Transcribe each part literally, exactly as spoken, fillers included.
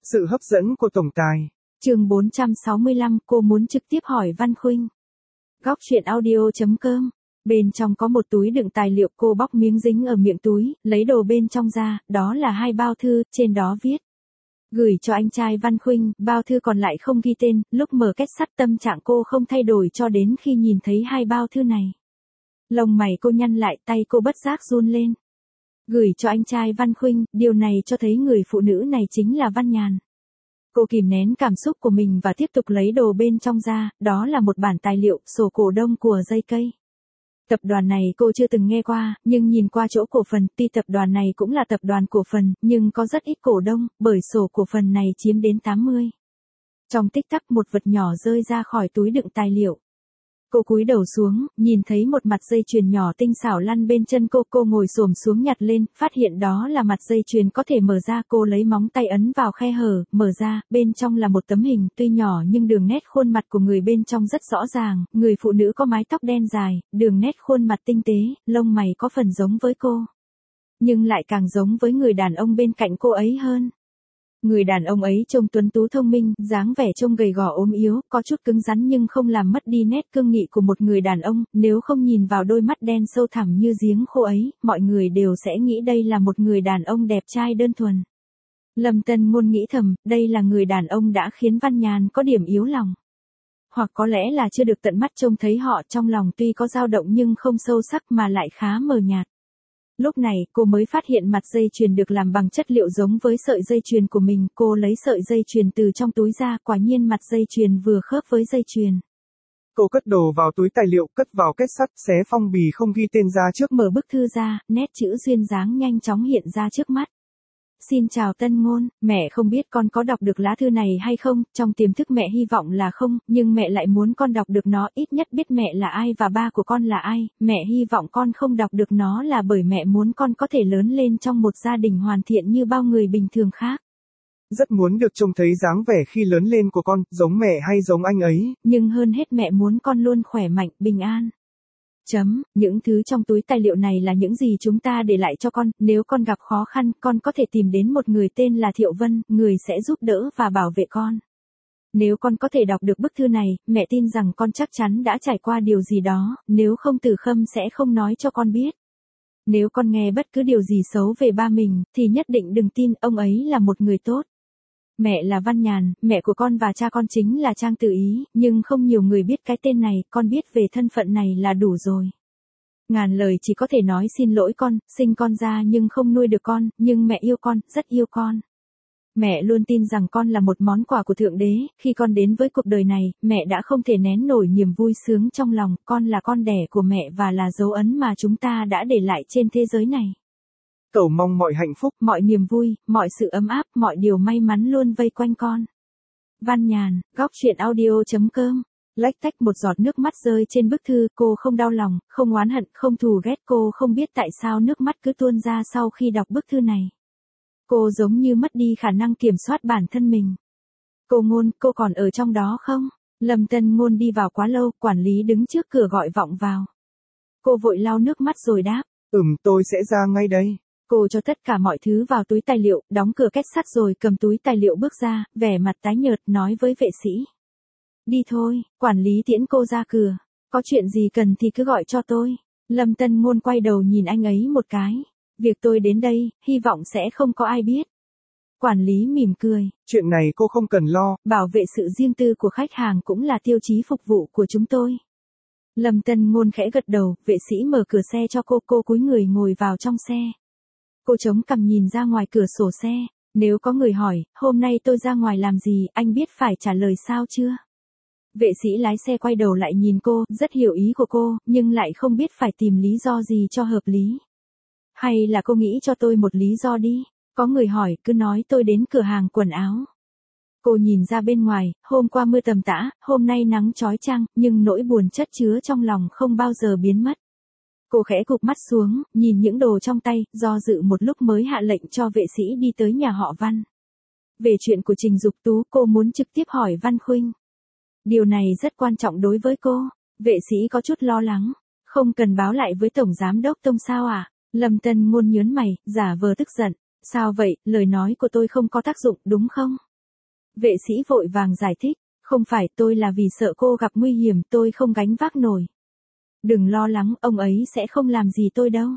Sự hấp dẫn của tổng tài. Chương bốn trăm sáu mươi lăm, cô muốn trực tiếp hỏi Văn Khuynh. Góc truyện audio chấm com. Bên trong có một túi đựng tài liệu, cô bóc miếng dính ở miệng túi, lấy đồ bên trong ra, đó là hai bao thư, trên đó viết. Gửi cho anh trai Văn Khuynh, bao thư còn lại không ghi tên, lúc mở két sắt tâm trạng cô không thay đổi cho đến khi nhìn thấy hai bao thư này. Lông mày cô nhăn lại, tay cô bất giác run lên. Gửi cho anh trai Văn Khuynh, điều này cho thấy người phụ nữ này chính là Văn Nhàn. Cô kìm nén cảm xúc của mình và tiếp tục lấy đồ bên trong ra, đó là một bản tài liệu, sổ cổ đông của dây cây. Tập đoàn này cô chưa từng nghe qua, nhưng nhìn qua chỗ cổ phần, tuy tập đoàn này cũng là tập đoàn cổ phần, nhưng có rất ít cổ đông, bởi sổ cổ phần này chiếm đến tám mươi. Trong tích tắc một vật nhỏ rơi ra khỏi túi đựng tài liệu. Cô cúi đầu xuống, nhìn thấy một mặt dây chuyền nhỏ tinh xảo lăn bên chân cô, cô ngồi xổm xuống nhặt lên, phát hiện đó là mặt dây chuyền có thể mở ra, cô lấy móng tay ấn vào khe hở, mở ra, bên trong là một tấm hình, tuy nhỏ nhưng đường nét khuôn mặt của người bên trong rất rõ ràng, người phụ nữ có mái tóc đen dài, đường nét khuôn mặt tinh tế, lông mày có phần giống với cô. Nhưng lại càng giống với người đàn ông bên cạnh cô ấy hơn. Người đàn ông ấy trông tuấn tú thông minh, dáng vẻ trông gầy gò ốm yếu, có chút cứng rắn nhưng không làm mất đi nét cương nghị của một người đàn ông, nếu không nhìn vào đôi mắt đen sâu thẳm như giếng khô ấy, mọi người đều sẽ nghĩ đây là một người đàn ông đẹp trai đơn thuần. Lâm Tân Ngôn nghĩ thầm, đây là người đàn ông đã khiến Văn Nhàn có điểm yếu lòng. Hoặc có lẽ là chưa được tận mắt trông thấy họ, trong lòng tuy có dao động nhưng không sâu sắc mà lại khá mờ nhạt. Lúc này, cô mới phát hiện mặt dây chuyền được làm bằng chất liệu giống với sợi dây chuyền của mình, cô lấy sợi dây chuyền từ trong túi ra, quả nhiên mặt dây chuyền vừa khớp với dây chuyền. Cô cất đồ vào túi tài liệu, cất vào két sắt, xé phong bì không ghi tên ra trước, mở bức thư ra, nét chữ duyên dáng nhanh chóng hiện ra trước mắt. Xin chào Tân Ngôn, mẹ không biết con có đọc được lá thư này hay không, trong tiềm thức mẹ hy vọng là không, nhưng mẹ lại muốn con đọc được nó, ít nhất biết mẹ là ai và ba của con là ai, mẹ hy vọng con không đọc được nó là bởi mẹ muốn con có thể lớn lên trong một gia đình hoàn thiện như bao người bình thường khác. Rất muốn được trông thấy dáng vẻ khi lớn lên của con, giống mẹ hay giống anh ấy. Nhưng hơn hết mẹ muốn con luôn khỏe mạnh, bình an. Chấm, những thứ trong túi tài liệu này là những gì chúng ta để lại cho con, nếu con gặp khó khăn, con có thể tìm đến một người tên là Thiệu Vân, người sẽ giúp đỡ và bảo vệ con. Nếu con có thể đọc được bức thư này, mẹ tin rằng con chắc chắn đã trải qua điều gì đó, nếu không Từ Khâm sẽ không nói cho con biết. Nếu con nghe bất cứ điều gì xấu về ba mình, thì nhất định đừng tin, ông ấy là một người tốt. Mẹ là Văn Nhàn, mẹ của con và cha con chính là Trang Tử Ý, nhưng không nhiều người biết cái tên này, con biết về thân phận này là đủ rồi. Ngàn lời chỉ có thể nói xin lỗi con, sinh con ra nhưng không nuôi được con, nhưng mẹ yêu con, rất yêu con. Mẹ luôn tin rằng con là một món quà của Thượng Đế, khi con đến với cuộc đời này, mẹ đã không thể nén nổi niềm vui sướng trong lòng, con là con đẻ của mẹ và là dấu ấn mà chúng ta đã để lại trên thế giới này. Cầu mong mọi hạnh phúc, mọi niềm vui, mọi sự ấm áp, mọi điều may mắn luôn vây quanh con. Văn Nhàn, góc truyện audio chấm com. Lách tách một giọt nước mắt rơi trên bức thư, cô không đau lòng, không oán hận, không thù ghét, cô không biết tại sao nước mắt cứ tuôn ra sau khi đọc bức thư này. Cô giống như mất đi khả năng kiểm soát bản thân mình. Cô Ngôn, cô còn ở trong đó không? Lâm Tân Ngôn đi vào quá lâu, quản lý đứng trước cửa gọi vọng vào. Cô vội lau nước mắt rồi đáp. Ừm, tôi sẽ ra ngay đây. Cô cho tất cả mọi thứ vào túi tài liệu, đóng cửa két sắt rồi cầm túi tài liệu bước ra, vẻ mặt tái nhợt nói với vệ sĩ. Đi thôi, quản lý tiễn cô ra cửa. Có chuyện gì cần thì cứ gọi cho tôi. Lâm Tân Ngôn quay đầu nhìn anh ấy một cái. Việc tôi đến đây, hy vọng sẽ không có ai biết. Quản lý mỉm cười. Chuyện này cô không cần lo. Bảo vệ sự riêng tư của khách hàng cũng là tiêu chí phục vụ của chúng tôi. Lâm Tân Ngôn khẽ gật đầu, vệ sĩ mở cửa xe cho cô, cô cúi người ngồi vào trong xe. Cô chống cằm nhìn ra ngoài cửa sổ xe. Nếu có người hỏi, hôm nay tôi ra ngoài làm gì, anh biết phải trả lời sao chưa? Vệ sĩ lái xe quay đầu lại nhìn cô, rất hiểu ý của cô, nhưng lại không biết phải tìm lý do gì cho hợp lý. Hay là cô nghĩ cho tôi một lý do đi? Có người hỏi, cứ nói tôi đến cửa hàng quần áo. Cô nhìn ra bên ngoài, hôm qua mưa tầm tã, hôm nay nắng chói chang, nhưng nỗi buồn chất chứa trong lòng không bao giờ biến mất. Cô khẽ cụp mắt xuống, nhìn những đồ trong tay, do dự một lúc mới hạ lệnh cho vệ sĩ đi tới nhà họ Văn. Về chuyện của Trình Dục Tú, cô muốn trực tiếp hỏi Văn Khuynh. Điều này rất quan trọng đối với cô. Vệ sĩ có chút lo lắng. Không cần báo lại với Tổng Giám đốc Tông sao à? Lâm Tân Ngôn nhớn mày, giả vờ tức giận. Sao vậy, lời nói của tôi không có tác dụng đúng không? Vệ sĩ vội vàng giải thích, không phải tôi là vì sợ cô gặp nguy hiểm tôi không gánh vác nổi. Đừng lo lắng, ông ấy sẽ không làm gì tôi đâu.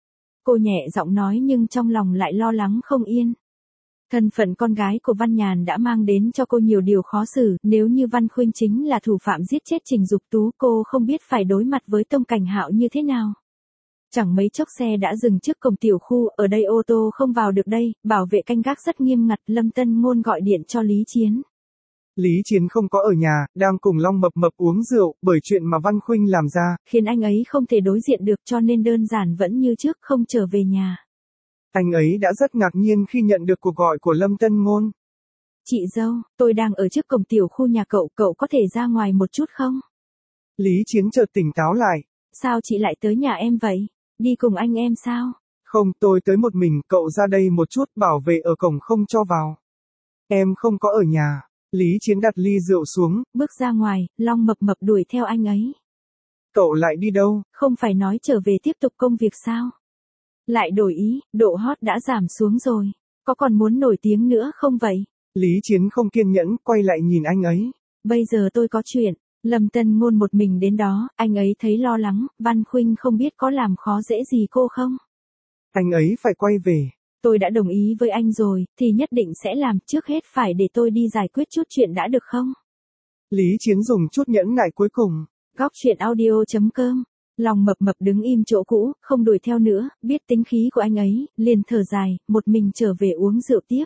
Cô nhẹ giọng nói nhưng trong lòng lại lo lắng không yên. Thân phận con gái của Văn Nhàn đã mang đến cho cô nhiều điều khó xử, nếu như Văn Khuynh chính là thủ phạm giết chết Trình Dục Tú cô không biết phải đối mặt với Tông Cảnh Hạo như thế nào. Chẳng mấy chốc xe đã dừng trước cổng tiểu khu, ở đây ô tô không vào được đây, bảo vệ canh gác rất nghiêm ngặt, Lâm Tân Ngôn gọi điện cho Lý Chiến. Lý Chiến không có ở nhà, đang cùng Long Mập Mập uống rượu, bởi chuyện mà Văn Khuynh làm ra, khiến anh ấy không thể đối diện được cho nên đơn giản vẫn như trước không trở về nhà. Anh ấy đã rất ngạc nhiên khi nhận được cuộc gọi của Lâm Tân Ngôn. Chị dâu, tôi đang ở trước cổng tiểu khu nhà cậu, cậu có thể ra ngoài một chút không? Lý Chiến chợt tỉnh táo lại. Sao chị lại tới nhà em vậy? Đi cùng anh em sao? Không, tôi tới một mình, cậu ra đây một chút, bảo vệ ở cổng không cho vào. Em không có ở nhà. Lý Chiến đặt ly rượu xuống, bước ra ngoài, Long Mập Mập đuổi theo anh ấy. Cậu lại đi đâu? Không phải nói trở về tiếp tục công việc sao? Lại đổi ý, độ hot đã giảm xuống rồi. Có còn muốn nổi tiếng nữa không vậy? Lý Chiến không kiên nhẫn, quay lại nhìn anh ấy. Bây giờ tôi có chuyện. Lâm Tân Ngôn một mình đến đó, anh ấy thấy lo lắng, Văn Khuynh không biết có làm khó dễ gì cô không? Anh ấy phải quay về. Tôi đã đồng ý với anh rồi, thì nhất định sẽ làm, trước hết phải để tôi đi giải quyết chút chuyện đã được không? Lý Chiến dùng chút nhẫn nại cuối cùng. Góc truyện audio chấm com. Long Mập Mập đứng im chỗ cũ, không đuổi theo nữa, biết tính khí của anh ấy, liền thở dài, một mình trở về uống rượu tiếp.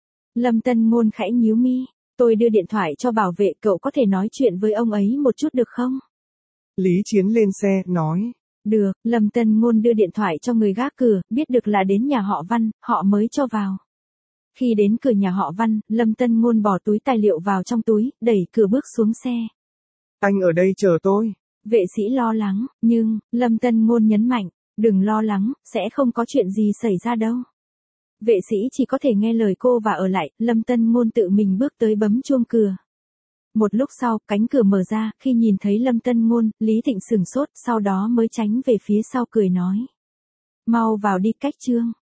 Lâm Tân Ngôn khẽ nhíu mi, tôi đưa điện thoại cho bảo vệ, cậu có thể nói chuyện với ông ấy một chút được không? Lý Chiến lên xe, nói. Được, Lâm Tân Ngôn đưa điện thoại cho người gác cửa, biết được là đến nhà họ Văn, họ mới cho vào. Khi đến cửa nhà họ Văn, Lâm Tân Ngôn bỏ túi tài liệu vào trong túi, đẩy cửa bước xuống xe. Anh ở đây chờ tôi. Vệ sĩ lo lắng, nhưng, Lâm Tân Ngôn nhấn mạnh, đừng lo lắng, sẽ không có chuyện gì xảy ra đâu. Vệ sĩ chỉ có thể nghe lời cô và ở lại, Lâm Tân Ngôn tự mình bước tới bấm chuông cửa. Một lúc sau, cánh cửa mở ra, khi nhìn thấy Lâm Tân Ngôn, Lý Thịnh sửng sốt, sau đó mới tránh về phía sau cười nói. Mau vào đi, Cách Trương.